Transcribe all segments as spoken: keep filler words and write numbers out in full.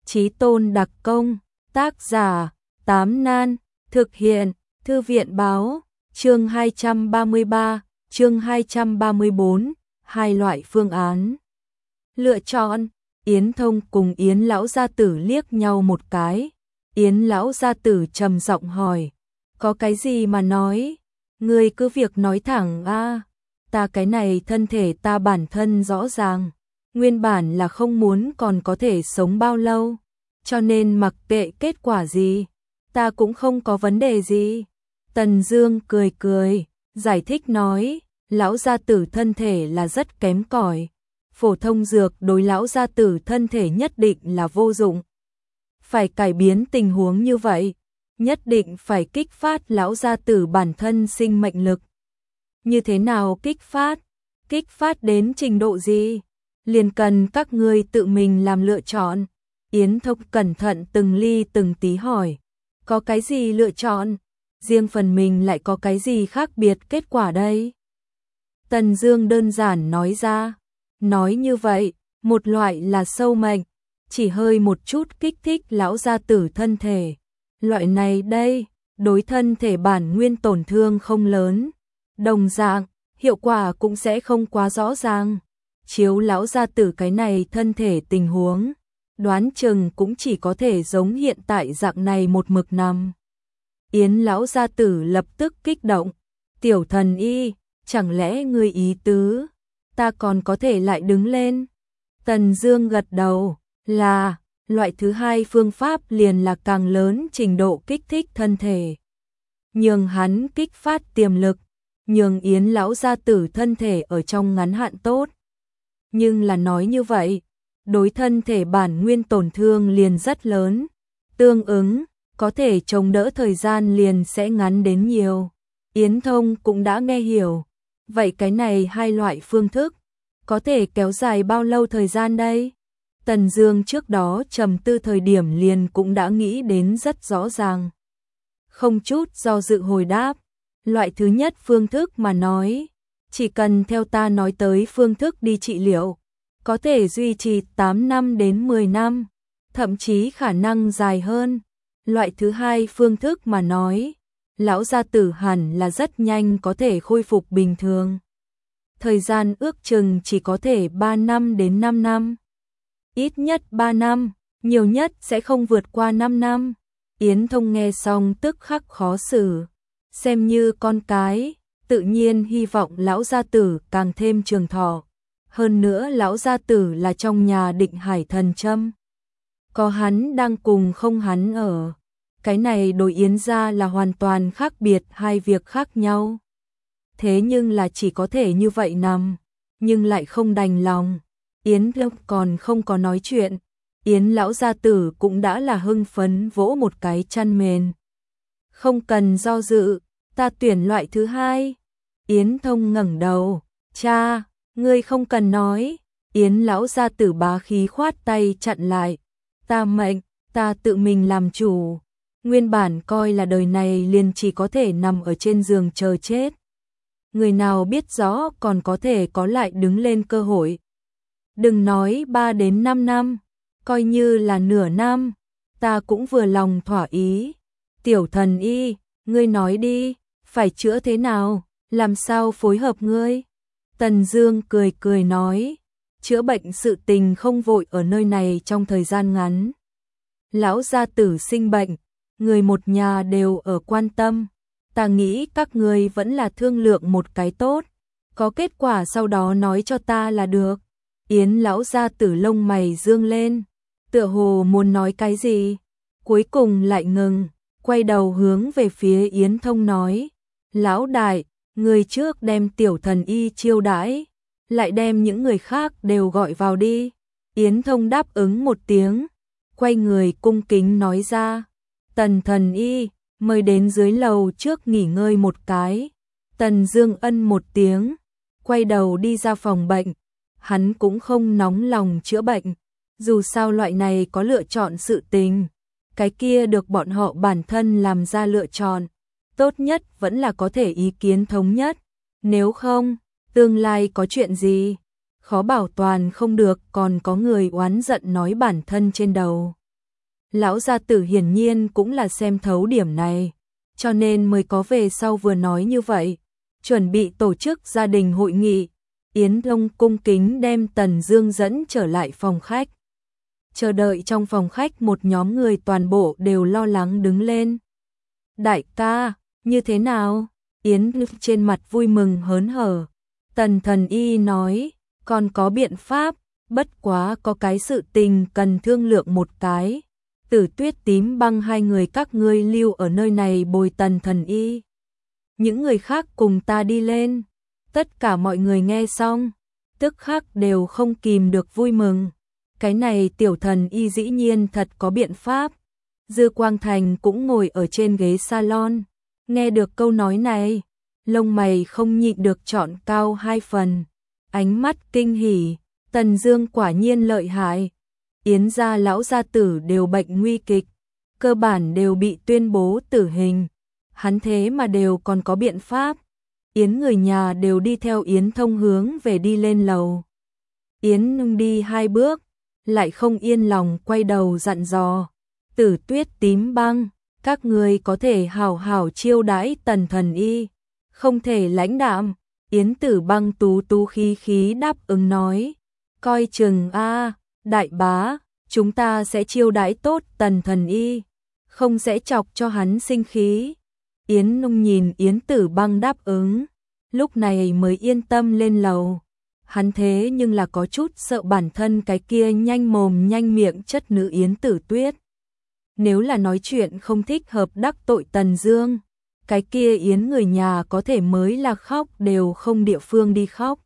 Chí tôn đặc công, tác giả, Tám Nan, thực hiện, Thư viện báo, chương hai trăm ba mươi ba, chương hai trăm ba mươi bốn, hai loại phương án. Lựa chọn, Yến Thông cùng Yến lão gia tử liếc nhau một cái. Yến lão gia tử trầm giọng hỏi, có cái gì mà nói, ngươi cứ việc nói thẳng a. Ta cái này thân thể ta bản thân rõ ràng, nguyên bản là không muốn còn có thể sống bao lâu, cho nên mặc kệ kết quả gì, ta cũng không có vấn đề gì. Tần Dương cười cười, giải thích nói, lão gia tử thân thể là rất kém cỏi, phổ thông dược đối lão gia tử thân thể nhất định là vô dụng. Phải cải biến tình huống như vậy, nhất định phải kích phát lão gia tử bản thân sinh mệnh lực. Như thế nào kích phát? Kích phát đến trình độ gì? Liền cần các ngươi tự mình làm lựa chọn. Yến Thông cẩn thận từng ly từng tí hỏi, có cái gì lựa chọn? Riêng phần mình lại có cái gì khác biệt kết quả đây? Tần Dương đơn giản nói ra, nói như vậy, một loại là sâu mệnh, chỉ hơi một chút kích thích lão gia tử thân thể. Loại này đây, đối thân thể bản nguyên tổn thương không lớn, đồng dạng, hiệu quả cũng sẽ không quá rõ ràng. Chiếu lão gia tử cái này thân thể tình huống, đoán chừng cũng chỉ có thể giống hiện tại dạng này một mực nằm. Yến lão gia tử lập tức kích động, tiểu thần y, chẳng lẽ ngươi ý tứ, ta còn có thể lại đứng lên? Tần Dương gật đầu, là, loại thứ hai phương pháp liền là càng lớn trình độ kích thích thân thể. Nhường hắn kích phát tiềm lực, nhường Yến lão gia tử thân thể ở trong ngắn hạn tốt. Nhưng là nói như vậy, đối thân thể bản nguyên tổn thương liền rất lớn, tương ứng, có thể chống đỡ thời gian liền sẽ ngắn đến nhiều. Yến Thông cũng đã nghe hiểu, vậy cái này hai loại phương thức, có thể kéo dài bao lâu thời gian đây? Tần Dương trước đó trầm tư thời điểm liền cũng đã nghĩ đến rất rõ ràng. Không chút do dự hồi đáp, loại thứ nhất phương thức mà nói, chỉ cần theo ta nói tới phương thức đi trị liệu, có thể duy trì tám năm đến mười năm, thậm chí khả năng dài hơn. Loại thứ hai phương thức mà nói, lão gia tử hẳn là rất nhanh có thể khôi phục bình thường. Thời gian ước chừng chỉ có thể ba năm đến năm năm. Ít nhất ba năm, nhiều nhất sẽ không vượt qua năm năm. Yến Thông nghe xong tức khắc khó xử, xem như con cái, tự nhiên hy vọng lão gia tử càng thêm trường thọ. Hơn nữa lão gia tử là trong nhà Định Hải Thần Châm, có hắn đang cùng không hắn ở, cái này đối Yến gia là hoàn toàn khác biệt hai việc khác nhau. Thế nhưng là chỉ có thể như vậy nằm, nhưng lại không đành lòng. Yến Thông còn không có nói chuyện, Yến lão gia tử cũng đã là hưng phấn vỗ một cái chăn mền. Không cần do dự, ta tuyển loại thứ hai. Yến Thông ngẩng đầu, cha, ngươi không cần nói. Yến lão gia tử bá khí khoát tay chặn lại, ta mệnh, ta tự mình làm chủ. Nguyên bản coi là đời này liền chỉ có thể nằm ở trên giường chờ chết. Người nào biết rõ còn có thể có lại đứng lên cơ hội. Đừng nói ba đến năm năm, coi như là nửa năm, ta cũng vừa lòng thỏa ý. Tiểu thần y, ngươi nói đi, phải chữa thế nào, làm sao phối hợp ngươi? Tần Dương cười cười nói, chữa bệnh sự tình không vội ở nơi này trong thời gian ngắn. Lão gia tử sinh bệnh, người một nhà đều ở quan tâm, ta nghĩ các ngươi vẫn là thương lượng một cái tốt, có kết quả sau đó nói cho ta là được. Yến lão gia tử lông mày dương lên, tựa hồ muốn nói cái gì, cuối cùng lại ngừng, quay đầu hướng về phía Yến Thông nói, lão đại, người trước đem tiểu thần y chiêu đãi, lại đem những người khác đều gọi vào đi. Yến Thông đáp ứng một tiếng, quay người cung kính nói ra, Tần thần y, mời đến dưới lầu trước nghỉ ngơi một cái. Tần Dương ân một tiếng, quay đầu đi ra phòng bệnh. Hắn cũng không nóng lòng chữa bệnh, dù sao loại này có lựa chọn sự tình, cái kia được bọn họ bản thân làm ra lựa chọn, tốt nhất vẫn là có thể ý kiến thống nhất, nếu không, tương lai có chuyện gì, khó bảo toàn không được còn có người oán giận nói bản thân trên đầu. Lão gia tử hiển nhiên cũng là xem thấu điểm này, cho nên mới có về sau vừa nói như vậy, chuẩn bị tổ chức gia đình hội nghị. Yến Đông cung kính đem Tần Dương dẫn trở lại phòng khách. Chờ đợi trong phòng khách một nhóm người toàn bộ đều lo lắng đứng lên. Đại ca, như thế nào? Yến trên mặt vui mừng hớn hở. Tần Thần Y nói, còn có biện pháp, bất quá có cái sự tình cần thương lượng một cái. Tử Tuyết Tím Băng hai người các ngươi lưu ở nơi này bồi Tần Thần Y. Những người khác cùng ta đi lên. Tất cả mọi người nghe xong, tức khắc đều không kìm được vui mừng. Cái này tiểu thần y dĩ nhiên thật có biện pháp. Dư Quang Thành cũng ngồi ở trên ghế salon, nghe được câu nói này, lông mày không nhịn được trọn cao hai phần, ánh mắt kinh hỉ, Tần Dương quả nhiên lợi hại. Yến gia lão gia tử đều bệnh nguy kịch, cơ bản đều bị tuyên bố tử hình, hắn thế mà đều còn có biện pháp. Yến người nhà đều đi theo Yến Thông hướng về đi lên lầu. Yến Nung đi hai bước, lại không yên lòng quay đầu dặn dò, Tử Tuyết Tím Băng, các người có thể hảo hảo chiêu đãi Tần Thần Y, không thể lãnh đạm. Yến Tử Băng tú tú khí khí đáp ứng nói, coi chừng a, đại bá, chúng ta sẽ chiêu đãi tốt Tần Thần Y, không sẽ chọc cho hắn sinh khí. Yến Nung nhìn Yến Tử Băng đáp ứng, lúc này mới yên tâm lên lầu. Hắn thế nhưng là có chút sợ bản thân cái kia nhanh mồm nhanh miệng chất nữ Yến Tử Tuyết. Nếu là nói chuyện không thích hợp đắc tội Tần Dương, cái kia Yến người nhà có thể mới là khóc đều không địa phương đi khóc.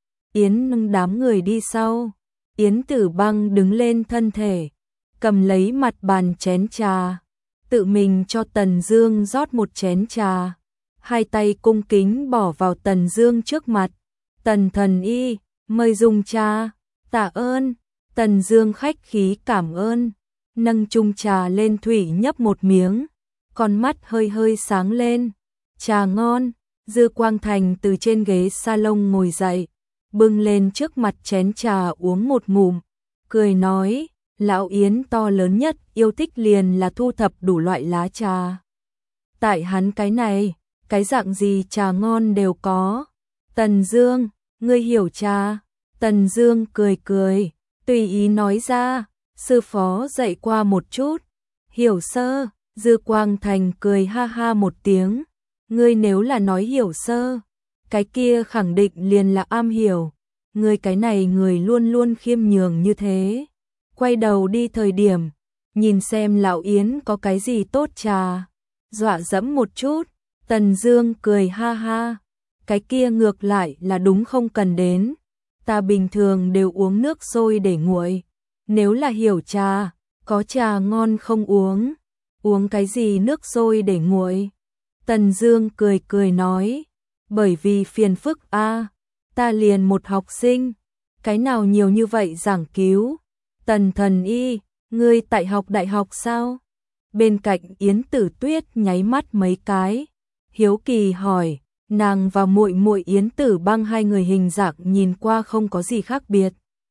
Yến nâng đám người đi sau, Yến Tử Băng đứng lên thân thể, cầm lấy mặt bàn chén trà, tự mình cho Tần Dương rót một chén trà, hai tay cung kính bỏ vào Tần Dương trước mặt. Tần Thần Y, mời dùng trà. Tạ ơn. Tần Dương khách khí cảm ơn, nâng chung trà lên thủy nhấp một miếng, con mắt hơi hơi sáng lên. Trà ngon. Dư Quang Thành từ trên ghế salon ngồi dậy, bưng lên trước mặt chén trà uống một ngụm, cười nói, lão Yến to lớn nhất yêu thích liền là thu thập đủ loại lá trà. Tại hắn cái này, cái dạng gì trà ngon đều có. Tần Dương, ngươi hiểu trà? Tần Dương cười cười, tùy ý nói ra, sư phó dạy qua một chút. Hiểu sơ. Dư Quang Thành cười ha ha một tiếng, ngươi nếu là nói hiểu sơ, cái kia khẳng định liền là am hiểu, ngươi cái này người luôn luôn khiêm nhường như thế. Quay đầu đi thời điểm, nhìn xem lão Yến có cái gì tốt trà, dọa dẫm một chút. Tần Dương cười ha ha, cái kia ngược lại là đúng không cần đến, ta bình thường đều uống nước sôi để nguội, nếu là hiểu trà, có trà ngon không uống, uống cái gì nước sôi để nguội. Tần Dương cười cười nói, bởi vì phiền phức a, ta liền một học sinh, cái nào nhiều như vậy giảng cứu. Tần Thần Y, ngươi tại học đại học sao? Bên cạnh Yến Tử Tuyết nháy mắt mấy cái, hiếu kỳ hỏi, nàng và muội muội Yến Tử Băng hai người hình dạng nhìn qua không có gì khác biệt,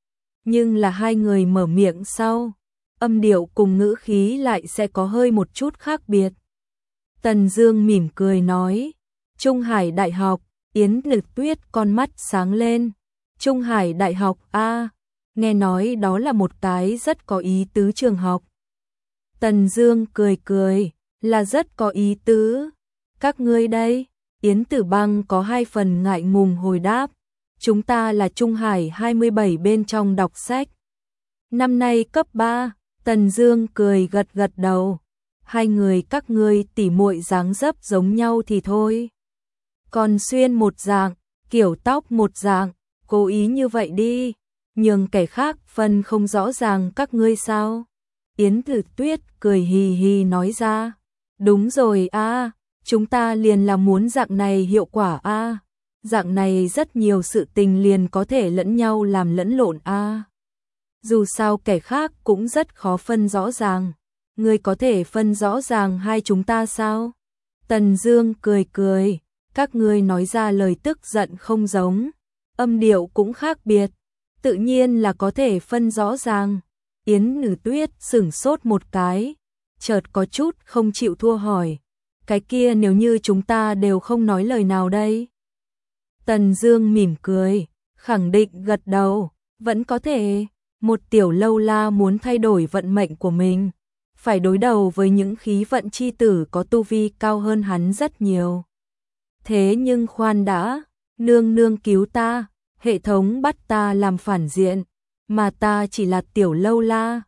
nhưng là hai người mở miệng sau, âm điệu cùng ngữ khí lại sẽ có hơi một chút khác biệt. Tần Dương mỉm cười nói, Trung Hải Đại học. Yến Tử Tuyết con mắt sáng lên, Trung Hải Đại học a, nghe nói đó là một cái rất có ý tứ trường học. Tần Dương cười cười, là rất có ý tứ. Các ngươi đây? Yến Tử Băng có hai phần ngại ngùng hồi đáp, chúng ta là Trung Hải hai mươi bảy bên trong đọc sách. Năm nay cấp ba. Tần Dương cười gật gật đầu, hai người các ngươi tỉ muội dáng dấp giống nhau thì thôi, còn xuyên một dạng, kiểu tóc một dạng, cố ý như vậy đi, nhường kẻ khác phân không rõ ràng các ngươi sao? Yến Tử Tuyết cười hì hì nói ra, đúng rồi a, chúng ta liền là muốn dạng này hiệu quả a, dạng này rất nhiều sự tình liền có thể lẫn nhau làm lẫn lộn a. Dù sao kẻ khác cũng rất khó phân rõ ràng, ngươi có thể phân rõ ràng hai chúng ta sao? Tần Dương cười cười, các ngươi nói ra lời tức giận không giống, âm điệu cũng khác biệt, tự nhiên là có thể phân rõ ràng. Yến Nữ Tuyết sửng sốt một cái, chợt có chút không chịu thua hỏi, cái kia nếu như chúng ta đều không nói lời nào đây? Tần Dương mỉm cười, khẳng định gật đầu, vẫn có thể, một tiểu lâu la muốn thay đổi vận mệnh của mình, phải đối đầu với những khí vận chi tử có tu vi cao hơn hắn rất nhiều. Thế nhưng khoan đã, nương nương cứu ta, hệ thống bắt ta làm phản diện, mà ta chỉ là tiểu lâu la,